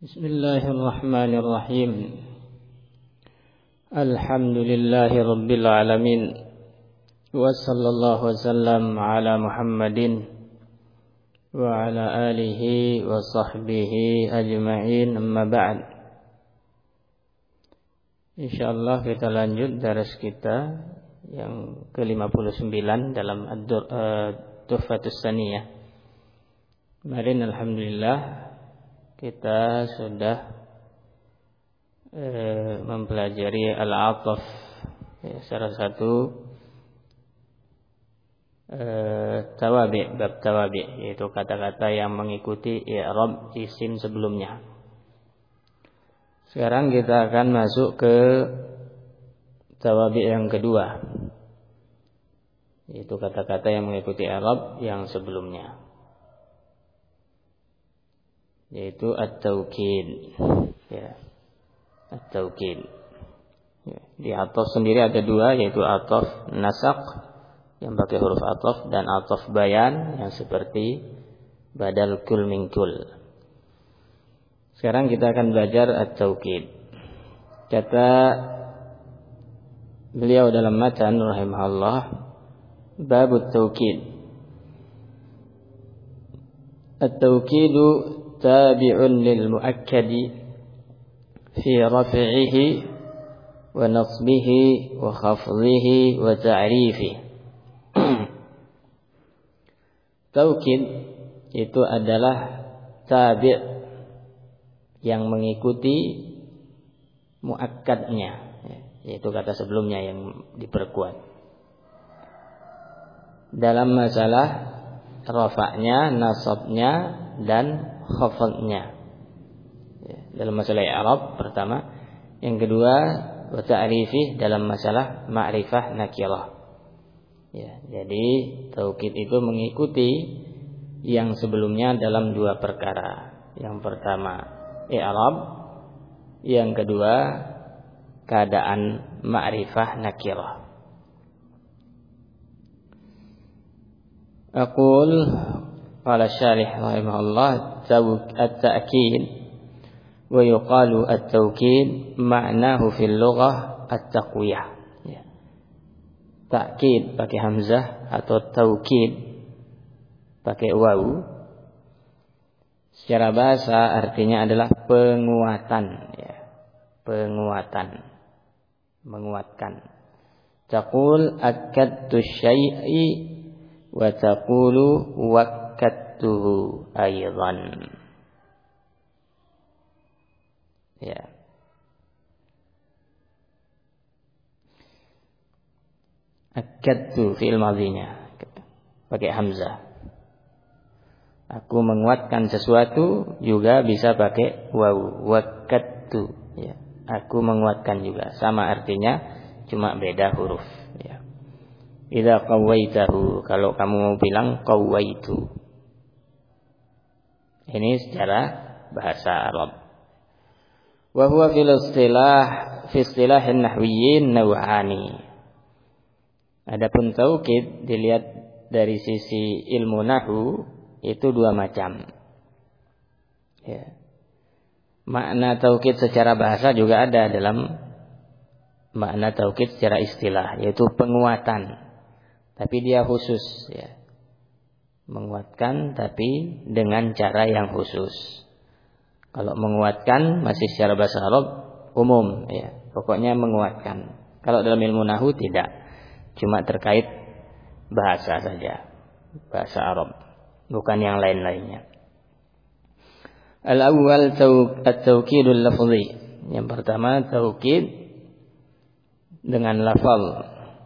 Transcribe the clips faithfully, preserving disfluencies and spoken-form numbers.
Bismillahirrahmanirrahim. Alhamdulillahi rabbil alamin. Wa sallallahu wasallam ala Muhammadin wa ala alihi wa sahbihi ajma'in, amma ba'd. Insyaallah kita lanjut daras kita yang ke lima puluh sembilan dalam Ad-Tuhfatus Saniyah. Kemarin alhamdulillah kita sudah e, mempelajari al-'athaf, ya, salah satu e, tawabi, bab tawabi, yaitu kata-kata yang mengikuti i'rab isim sebelumnya. Sekarang kita akan masuk ke tawabi yang kedua, yaitu kata-kata yang mengikuti i'rab yang sebelumnya, yaitu at-taukid, ya, at-taukid. Ya, di ataf sendiri ada dua, yaitu ataf nasaq yang pakai huruf ataf dan ataf bayan yang seperti badal kul min kul. Sekarang kita akan belajar at-taukid. Kata beliau dalam matan rahimahullah, bab at-taukid. At-taukidu tabi'un lil muakkadi fi raf'ihi wa nasbihi wa khafdihi wa ta'rifihi. Taukid itu adalah tabi' yang mengikuti muakkadnya, yaitu kata sebelumnya yang diperkuat dalam masalah rafa'nya, nasabnya dan khafadnya, ya, dalam masalah i'rab pertama. Yang kedua, wa ta'rifih dalam masalah ma'rifah nakirah. Ya, jadi taukid itu mengikuti yang sebelumnya dalam dua perkara. Yang pertama i'rab, yang kedua keadaan ma'rifah nakirah. Aqul qala syarih rahimahullah, at-ta'kid wa yuqalu at-taukid ma'nahu fil lughah at-taqwiyah. Ya. Ta'kid pakai hamzah atau taukid pakai wawu, secara bahasa artinya adalah penguatan, ya. Penguatan, menguatkan. Taqul akkadtu syai'i wa taqulu wakkattuhu aydan. Ya. Akkadtu fi'il madhinya pakai hamzah. Aku menguatkan sesuatu juga bisa pakai wawu, wakkattu, ya. Aku menguatkan juga sama artinya, cuma beda huruf, ya. Idza qawaitahu, kalau kamu mau bilang qawaitu. Ini secara bahasa Arab. Wa huwa fil istilah fi istilahin nahwiyyin naw'ani. Adapun taukid dilihat dari sisi ilmu nahwu itu dua macam. Ya. Makna taukid secara bahasa juga ada dalam makna taukid secara istilah, yaitu penguatan. Tapi dia khusus, ya. Menguatkan tapi dengan cara yang khusus. Kalau menguatkan masih secara bahasa Arab umum, ya. Pokoknya menguatkan. Kalau dalam ilmu nahwu tidak. Cuma terkait bahasa saja. Bahasa Arab, bukan yang lain-lainnya. Al-awwal at-taukidul lafzi. Yang pertama taukid dengan lafal.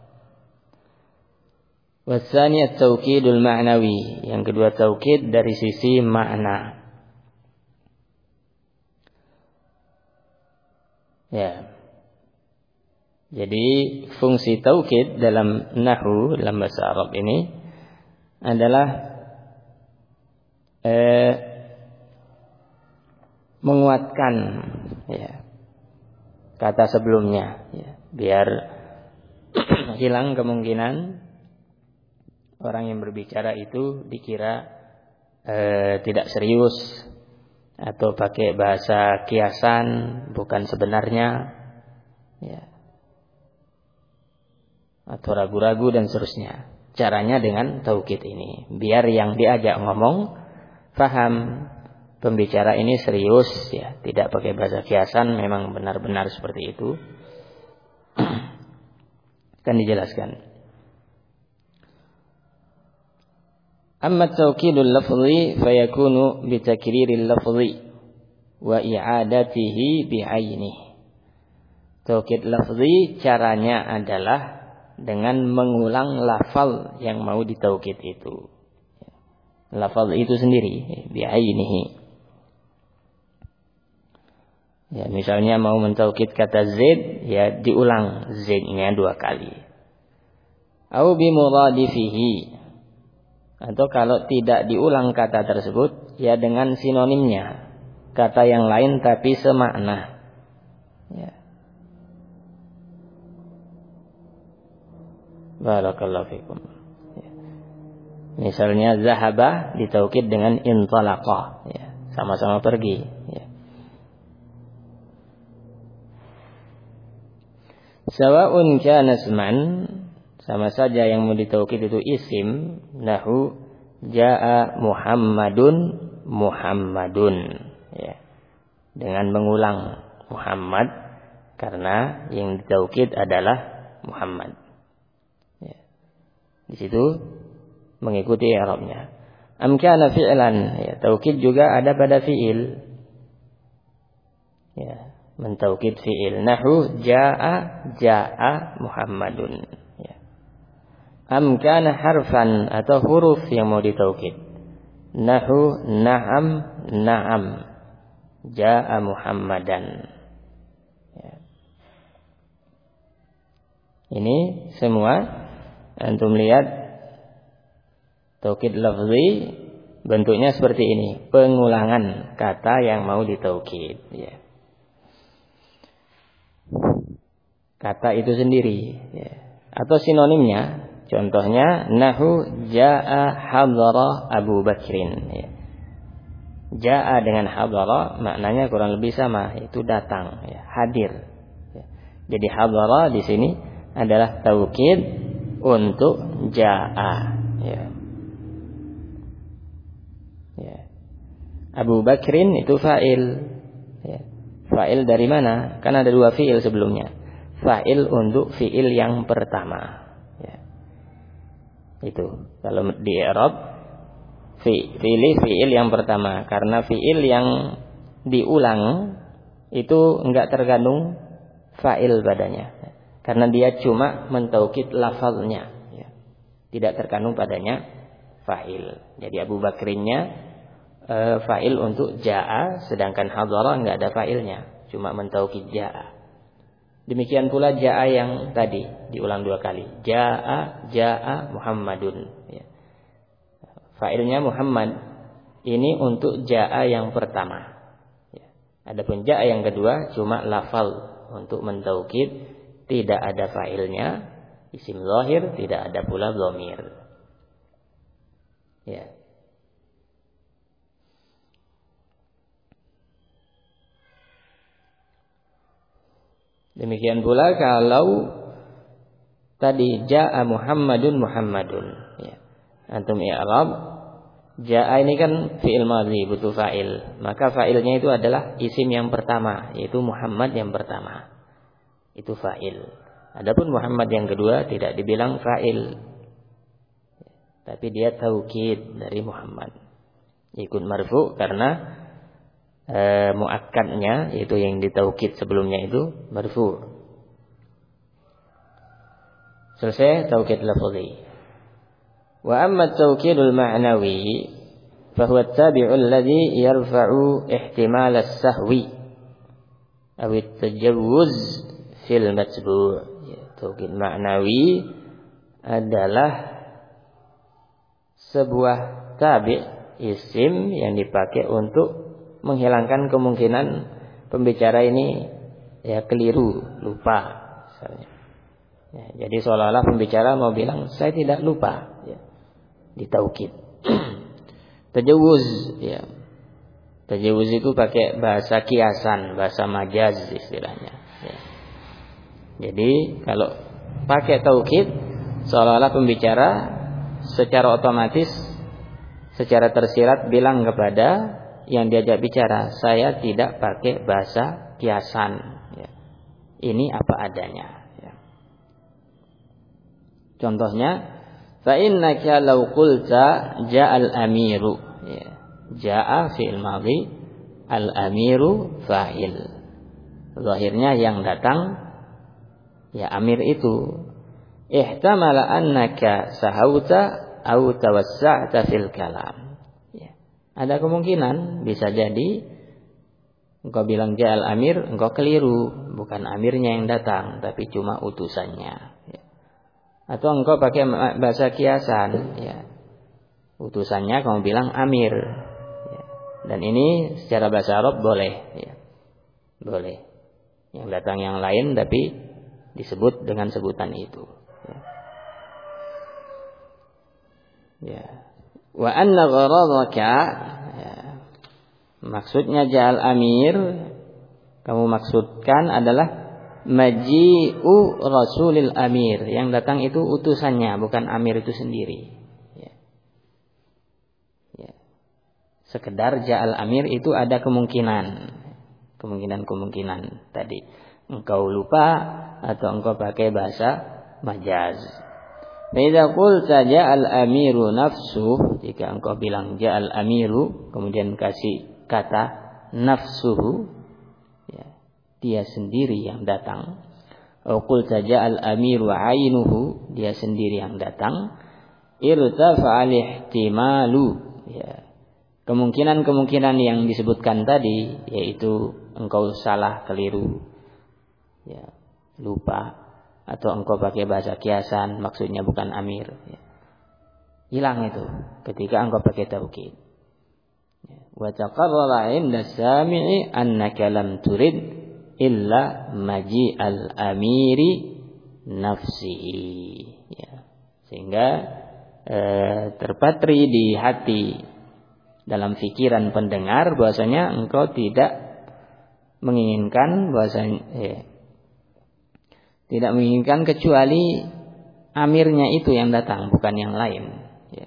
Wasani at-taukidul ma'nawi. Yang kedua taukid dari sisi makna. Ya. Jadi fungsi taukid dalam nahwu, dalam bahasa Arab ini adalah eh, menguatkan, ya, kata sebelumnya, ya, biar hilang kemungkinan orang yang berbicara itu dikira eh, tidak serius atau pakai bahasa kiasan bukan sebenarnya, ya, atau ragu-ragu dan seterusnya. Caranya dengan taukid ini, biar yang diajak ngomong paham pembicara ini serius, ya, tidak pakai bahasa kiasan, memang benar-benar seperti itu. Kan dijelaskan. Amma taukidul lafzi fayakunu bitakriril lafzi wa i'adatihi bi'ainihi. Taukid lafzi caranya adalah dengan mengulang lafal yang mau ditaukid itu. Lafal itu sendiri bi'ainihi. Ya, misalnya mau mentaukid kata zaid, ya diulang zaidnya dua kali. Au bi muradifihi. Atau kalau tidak diulang kata tersebut, ya dengan sinonimnya, kata yang lain tapi semakna. Ya. Barakallahu fikum. Ya. Misalnya zahaba ditaukid dengan intalaqa, ya, sama-sama pergi. Ya. Sawa'un kana isman, sama saja yang mau ditaukid itu isim, nahu jaa Muhammadun Muhammadun, ya, dengan mengulang Muhammad karena yang ditaukid adalah Muhammad, ya. Di situ mengikuti i'rabnya. Am kana fi'lan, ya, taukid juga ada pada fi'il, ya, mentaukid fi'il, nahu jaa jaa Muhammadun. Am kana harfan, atau huruf yang mau ditaukid, nahu na'am na'am jaa Muhammadan, ya. Ini semua antum lihat taukid lafzi bentuknya seperti ini, pengulangan kata yang mau ditaukid, ya. Kata itu sendiri, ya. Atau sinonimnya. Contohnya nahu jaa hadara Abu Bakrin, ya. Jaa dengan hadara maknanya kurang lebih sama, itu datang, ya, hadir, ya. Jadi hadara di sini adalah taukid untuk jaa, ya. Ya. Abu Bakrin itu fa'il, ya. Fa'il dari mana? Kan ada dua fi'il sebelumnya. Fa'il untuk fi'il yang pertama. Itu kalau di i'rab fi, pilih fi'il yang pertama, karena fi'il yang diulang itu enggak terkandung fa'il padanya, karena dia cuma mentaukid lafaznya, ya. Tidak terkandung padanya fa'il. Jadi Abu Bakrinnya e, fa'il untuk jaa, sedangkan hadara enggak ada fa'ilnya, cuma mentaukid jaa. Demikian pula jaa yang tadi diulang dua kali. Jaa jaa Muhammadun, ya. Fa'ilnya Muhammad. Ini untuk jaa yang pertama, ya. Adapun jaa yang kedua cuma lafal untuk mentaukid, tidak ada fa'ilnya, isim zahir, tidak ada pula dhamir, ya. Demikian pula kalau tadi jaa Muhammadun Muhammadun, ya. Antum i'rab jaa ini kan fi'il madhi, butuh fa'il, maka fa'ilnya itu adalah isim yang pertama, yaitu Muhammad yang pertama, itu fa'il. Adapun Muhammad yang kedua tidak dibilang fa'il, tapi dia taukid dari Muhammad, ikut marfu karena E, muakkadnya, yaitu yang ditaukid sebelumnya itu marfu. Selesai taukid lafzi. Wa amma taukidul ma'nawi fa huwa at-tabi'u alladhi yarfa'u ihtimal as-sahwi aw at-tajawuz fil matbu'. Ya, taukid ma'nawi adalah sebuah tabi' isim yang dipakai untuk menghilangkan kemungkinan pembicara ini, ya, keliru, lupa misalnya. Ya, jadi seolah-olah pembicara mau bilang saya tidak lupa, ya, ditaukid. Tajawuz, ya. Tajawuz itu pakai bahasa kiasan, bahasa majaz istilahnya. Ya. Jadi kalau pakai taukid, seolah-olah pembicara secara otomatis, secara tersirat bilang kepada yang diajak bicara, saya tidak pakai bahasa kiasan. Ya. Ini apa adanya. Ya. Contohnya, fa innaka law qulta ja'al amiru. Ya. Ja'a fi'il madhi, al-amiru fa'il. Zahirnya yang datang ya amir itu. Ihtamala annaka sahauta au tawassa'ta fil kalam. Ya. Ada kemungkinan bisa jadi engkau bilang ja'al amir, engkau keliru, bukan amirnya yang datang tapi cuma utusannya. Ya. Atau engkau pakai bahasa kiasan, ya. Utusannya kamu bilang amir. Dan ini secara bahasa Arab boleh, ya. Boleh. Yang datang yang lain tapi disebut dengan sebutan itu. Ya. Ya. Wa anna gharadaka, ya. Maksudnya ja'al amir, kamu maksudkan adalah maji'u rasulil amir. Yang datang itu utusannya, bukan amir itu sendiri. Sekedar ja'al amir itu ada kemungkinan. Kemungkinan-kemungkinan tadi. Engkau lupa atau engkau pakai bahasa majaz. Idza qulta ja'al amiru nafsuh, jika engkau bilang ja'al amiru, kemudian kasih kata nafsuhu, ya, dia sendiri yang datang. Atau qulta ja'al amiru ainuhu, dia sendiri yang datang. Irtafa'al ihtimalu, ya. Kemungkinan-kemungkinan yang disebutkan tadi, yaitu engkau salah, keliru, ya, lupa, atau engkau pakai bahasa kiasan, maksudnya bukan amir, ya. Hilang itu ketika engkau pakai taukid. Wa taqarrara 'inda sami'i annaka lam turid illa maji'al amiri nafsihi, ya. Sehingga eh, terpatri di hati, dalam fikiran pendengar bahwasanya engkau tidak menginginkan bahwasanya eh, tidak menginginkan kecuali amirnya itu yang datang, bukan yang lain. Ya.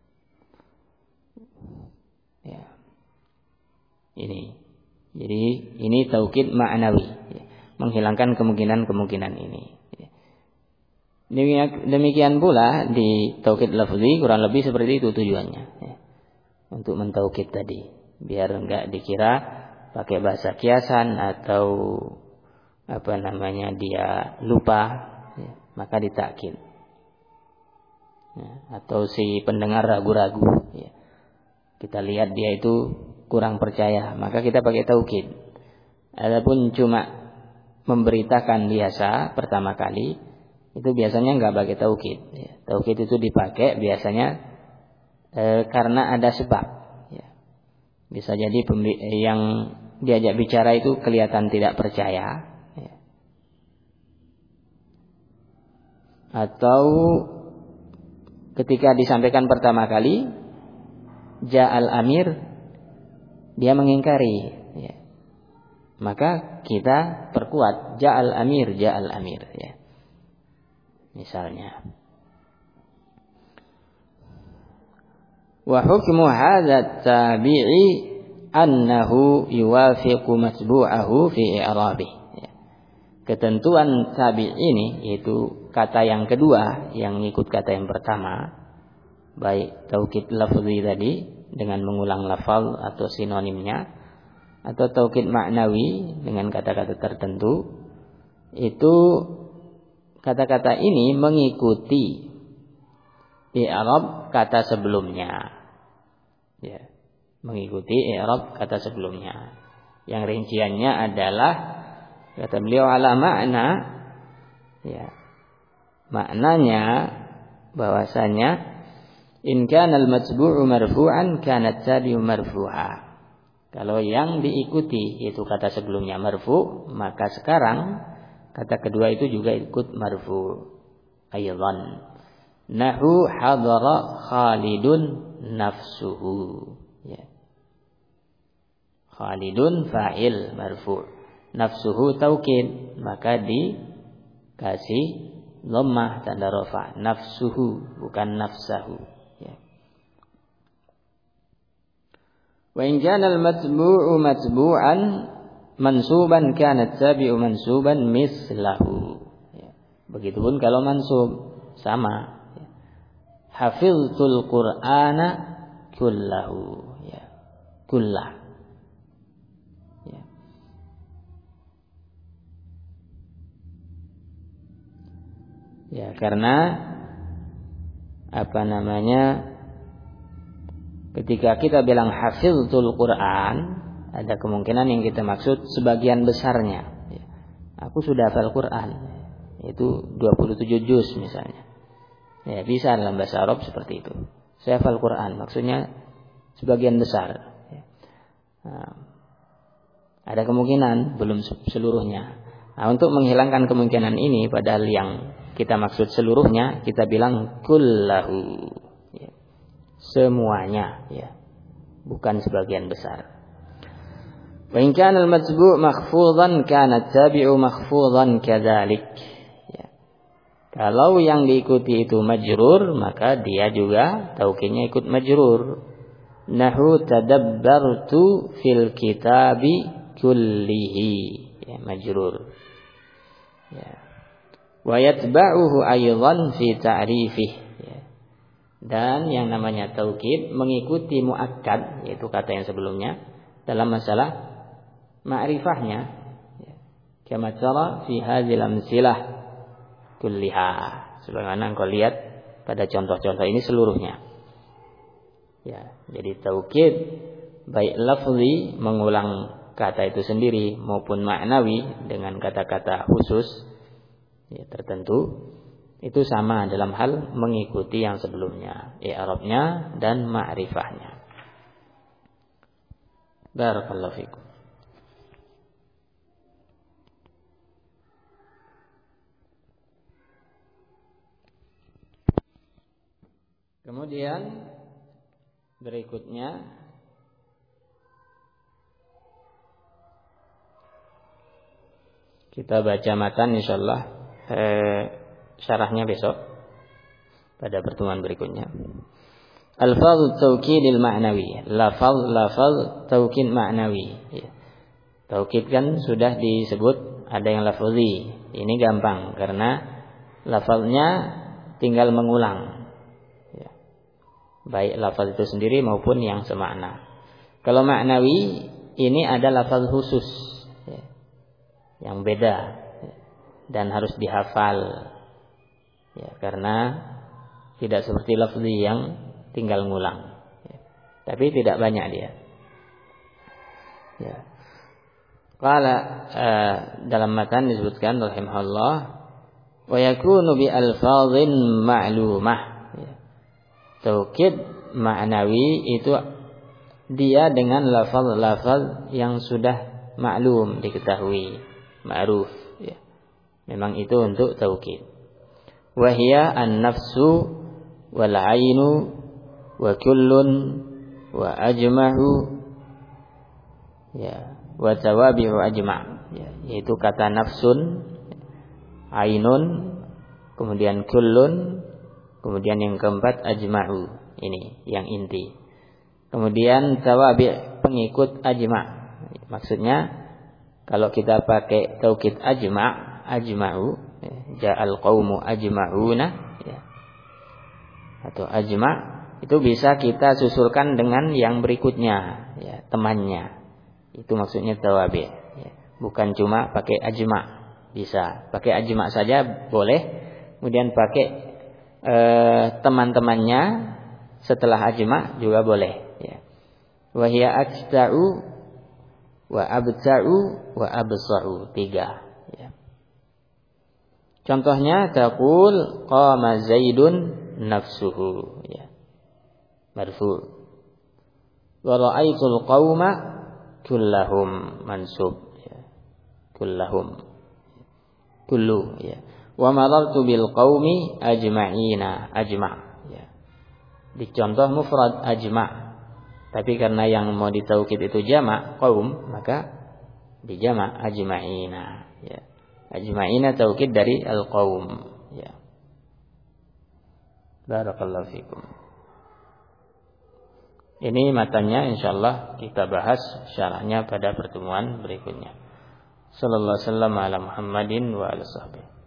Ya. Ini, jadi ini taukid ma'nawi, ya. Menghilangkan kemungkinan-kemungkinan ini. Ya. Demikian pula di taukid lafzi kurang lebih seperti itu tujuannya. Ya. Untuk mentaukid tadi, biar enggak dikira pakai bahasa kiasan atau apa namanya dia lupa, ya, maka ditakkid, ya, atau si pendengar ragu-ragu, ya, kita lihat dia itu kurang percaya, maka kita pakai taukid. Adapun cuma memberitakan biasa pertama kali, itu biasanya enggak pakai taukid. Ya. Taukid itu dipakai biasanya E, karena ada sebab, ya. Bisa jadi pembi- yang diajak bicara itu kelihatan tidak percaya, ya. Atau ketika disampaikan pertama kali ja'al amir, dia mengingkari, ya. Maka kita perkuat ja'al amir, ja'al amir, ya. Misalnya, wa hukmu hadza tabi'i annahu yuwafiqu matbu'ahu fi i'rabih. Ketentuan tabi' ini, yaitu kata yang kedua yang ikut kata yang pertama, baik taukid lafzi tadi dengan mengulang lafal atau sinonimnya, atau taukid maknawi dengan kata-kata tertentu, itu kata-kata ini mengikuti i'rab kata sebelumnya. Ya, mengikuti i'rab kata sebelumnya. Yang rinciannya adalah, kata beliau, ala makna, ya, maknanya bahwasanya in kana al-matbu'u marfu'an kana at-tabi'u marfu'a. Kalau yang diikuti itu kata sebelumnya marfu', maka sekarang kata kedua itu juga ikut marfu'. Aydan nahu hadara Khalidun nafsuhu, ya. Khalidun fa'il marfu'. Nafsuhu taukid, maka dikasih dhammah tanda rafa. Nafsuhu bukan nafsahu. Ya. Wa in kana al-matbu'u matbu'an mansuban kana at-tabi'u mansuban mislahu. Ya. Begitupun kalau mansub sama. Ya. Hafiztul Qur'ana kullahu. Ya. Kullah. Ya, karena apa namanya, ketika kita bilang hafiztul Quran, ada kemungkinan yang kita maksud sebagian besarnya. Ya, aku sudah hafal Quran, itu dua puluh tujuh juz misalnya. Ya, bisa dalam bahasa Arab seperti itu. Saya hafal Quran, maksudnya sebagian besar. Ya. Nah, ada kemungkinan belum seluruhnya. Nah, untuk menghilangkan kemungkinan ini, padahal yang kita maksud seluruhnya, kita bilang kullahu, ya. Semuanya, ya. Bukan sebagian besar. Wa in kana al-matbu' makhfudhan kana at-tabi'u makhfudhan kadzalik. Ya. Kalau yang diikuti itu majrur, maka dia juga taukidnya ikut majrur. Nahu tadabbartu fil kitabi kullihi. Ya, majrur. Ya. Wa yatba'uhu aydan fi ta'rifih. Dan yang namanya taukid mengikuti muakkad, yaitu kata yang sebelumnya, dalam masalah ma'rifahnya. Kama tara fi hadzal amsilah kulliha. Sebagaimana engkau lihat pada contoh-contoh ini seluruhnya. Ya, jadi taukid baik lafzi mengulang kata itu sendiri maupun maknawi dengan kata-kata khusus, ya, tertentu, itu sama dalam hal mengikuti yang sebelumnya, i'rabnya dan ma'rifahnya. Barakallahu fikum. Kemudian berikutnya kita baca matan insyaallah. Eh, syarahnya besok pada pertemuan berikutnya. Al-fadh taukidil ma'nawi, lafaz lafaz taukid ma'nawi. Ya. Taukid kan sudah disebut ada yang lafzi. Ini gampang karena lafaznya tinggal mengulang. Ya. Baik lafaz itu sendiri maupun yang semakna. Kalau ma'nawi ini ada lafaz khusus, ya, yang beda dan harus dihafal, ya, karena tidak seperti lafzi yang tinggal ngulang, ya. Tapi tidak banyak dia. Ya. Qala uh, dalam matan disebutkan rahimahullah, wa yakunu bi alfazin ma'lumah. Ya. Taukid ma'nawi itu dia dengan lafaz-lafaz yang sudah maklum, diketahui, ma'ruf. Memang itu untuk taukid. Wahia an-nafsu wal ainu wa kullun wa ajma'u, ya, wa tawabi'u ajma', ya, yaitu kata nafsun, ainun, kemudian kullun, kemudian yang keempat ajma'u, ini yang inti. Kemudian tawabi' pengikut ajma'. Maksudnya kalau kita pakai taukid ajma', ajma'u, ja'al qaumu ajma'una, ya, atau ajma', itu bisa kita susulkan dengan yang berikutnya, ya, temannya. Itu maksudnya tawabi', ya. Bukan cuma pakai ajma', bisa pakai ajma' saja boleh, kemudian pakai eh, teman-temannya setelah ajma' juga boleh, ya. Wa hiya aksta'u wa abta'u wa absa'u, tiga. Contohnya taqul qama Zaidun nafsuhu, ya, marfu'. Wa ra'aitul qauma kullahum, mansub, ya, kullahum, kullu, ya. Wa marartu bil qaumi ajma'ina, ajma', ya. Di contoh mufrad ajma', Tapi karena yang mau ditaukid itu jamak qaum, maka dijamak ajma'ina. Ya. Ajma'ina taukid dari al-qaum. Ya. Barakallahu fikum. Ini matanya insyaallah kita bahas syarahnya pada pertemuan berikutnya. Sallallahu alaihi wasallam ala Muhammadin wa alihi wasallam.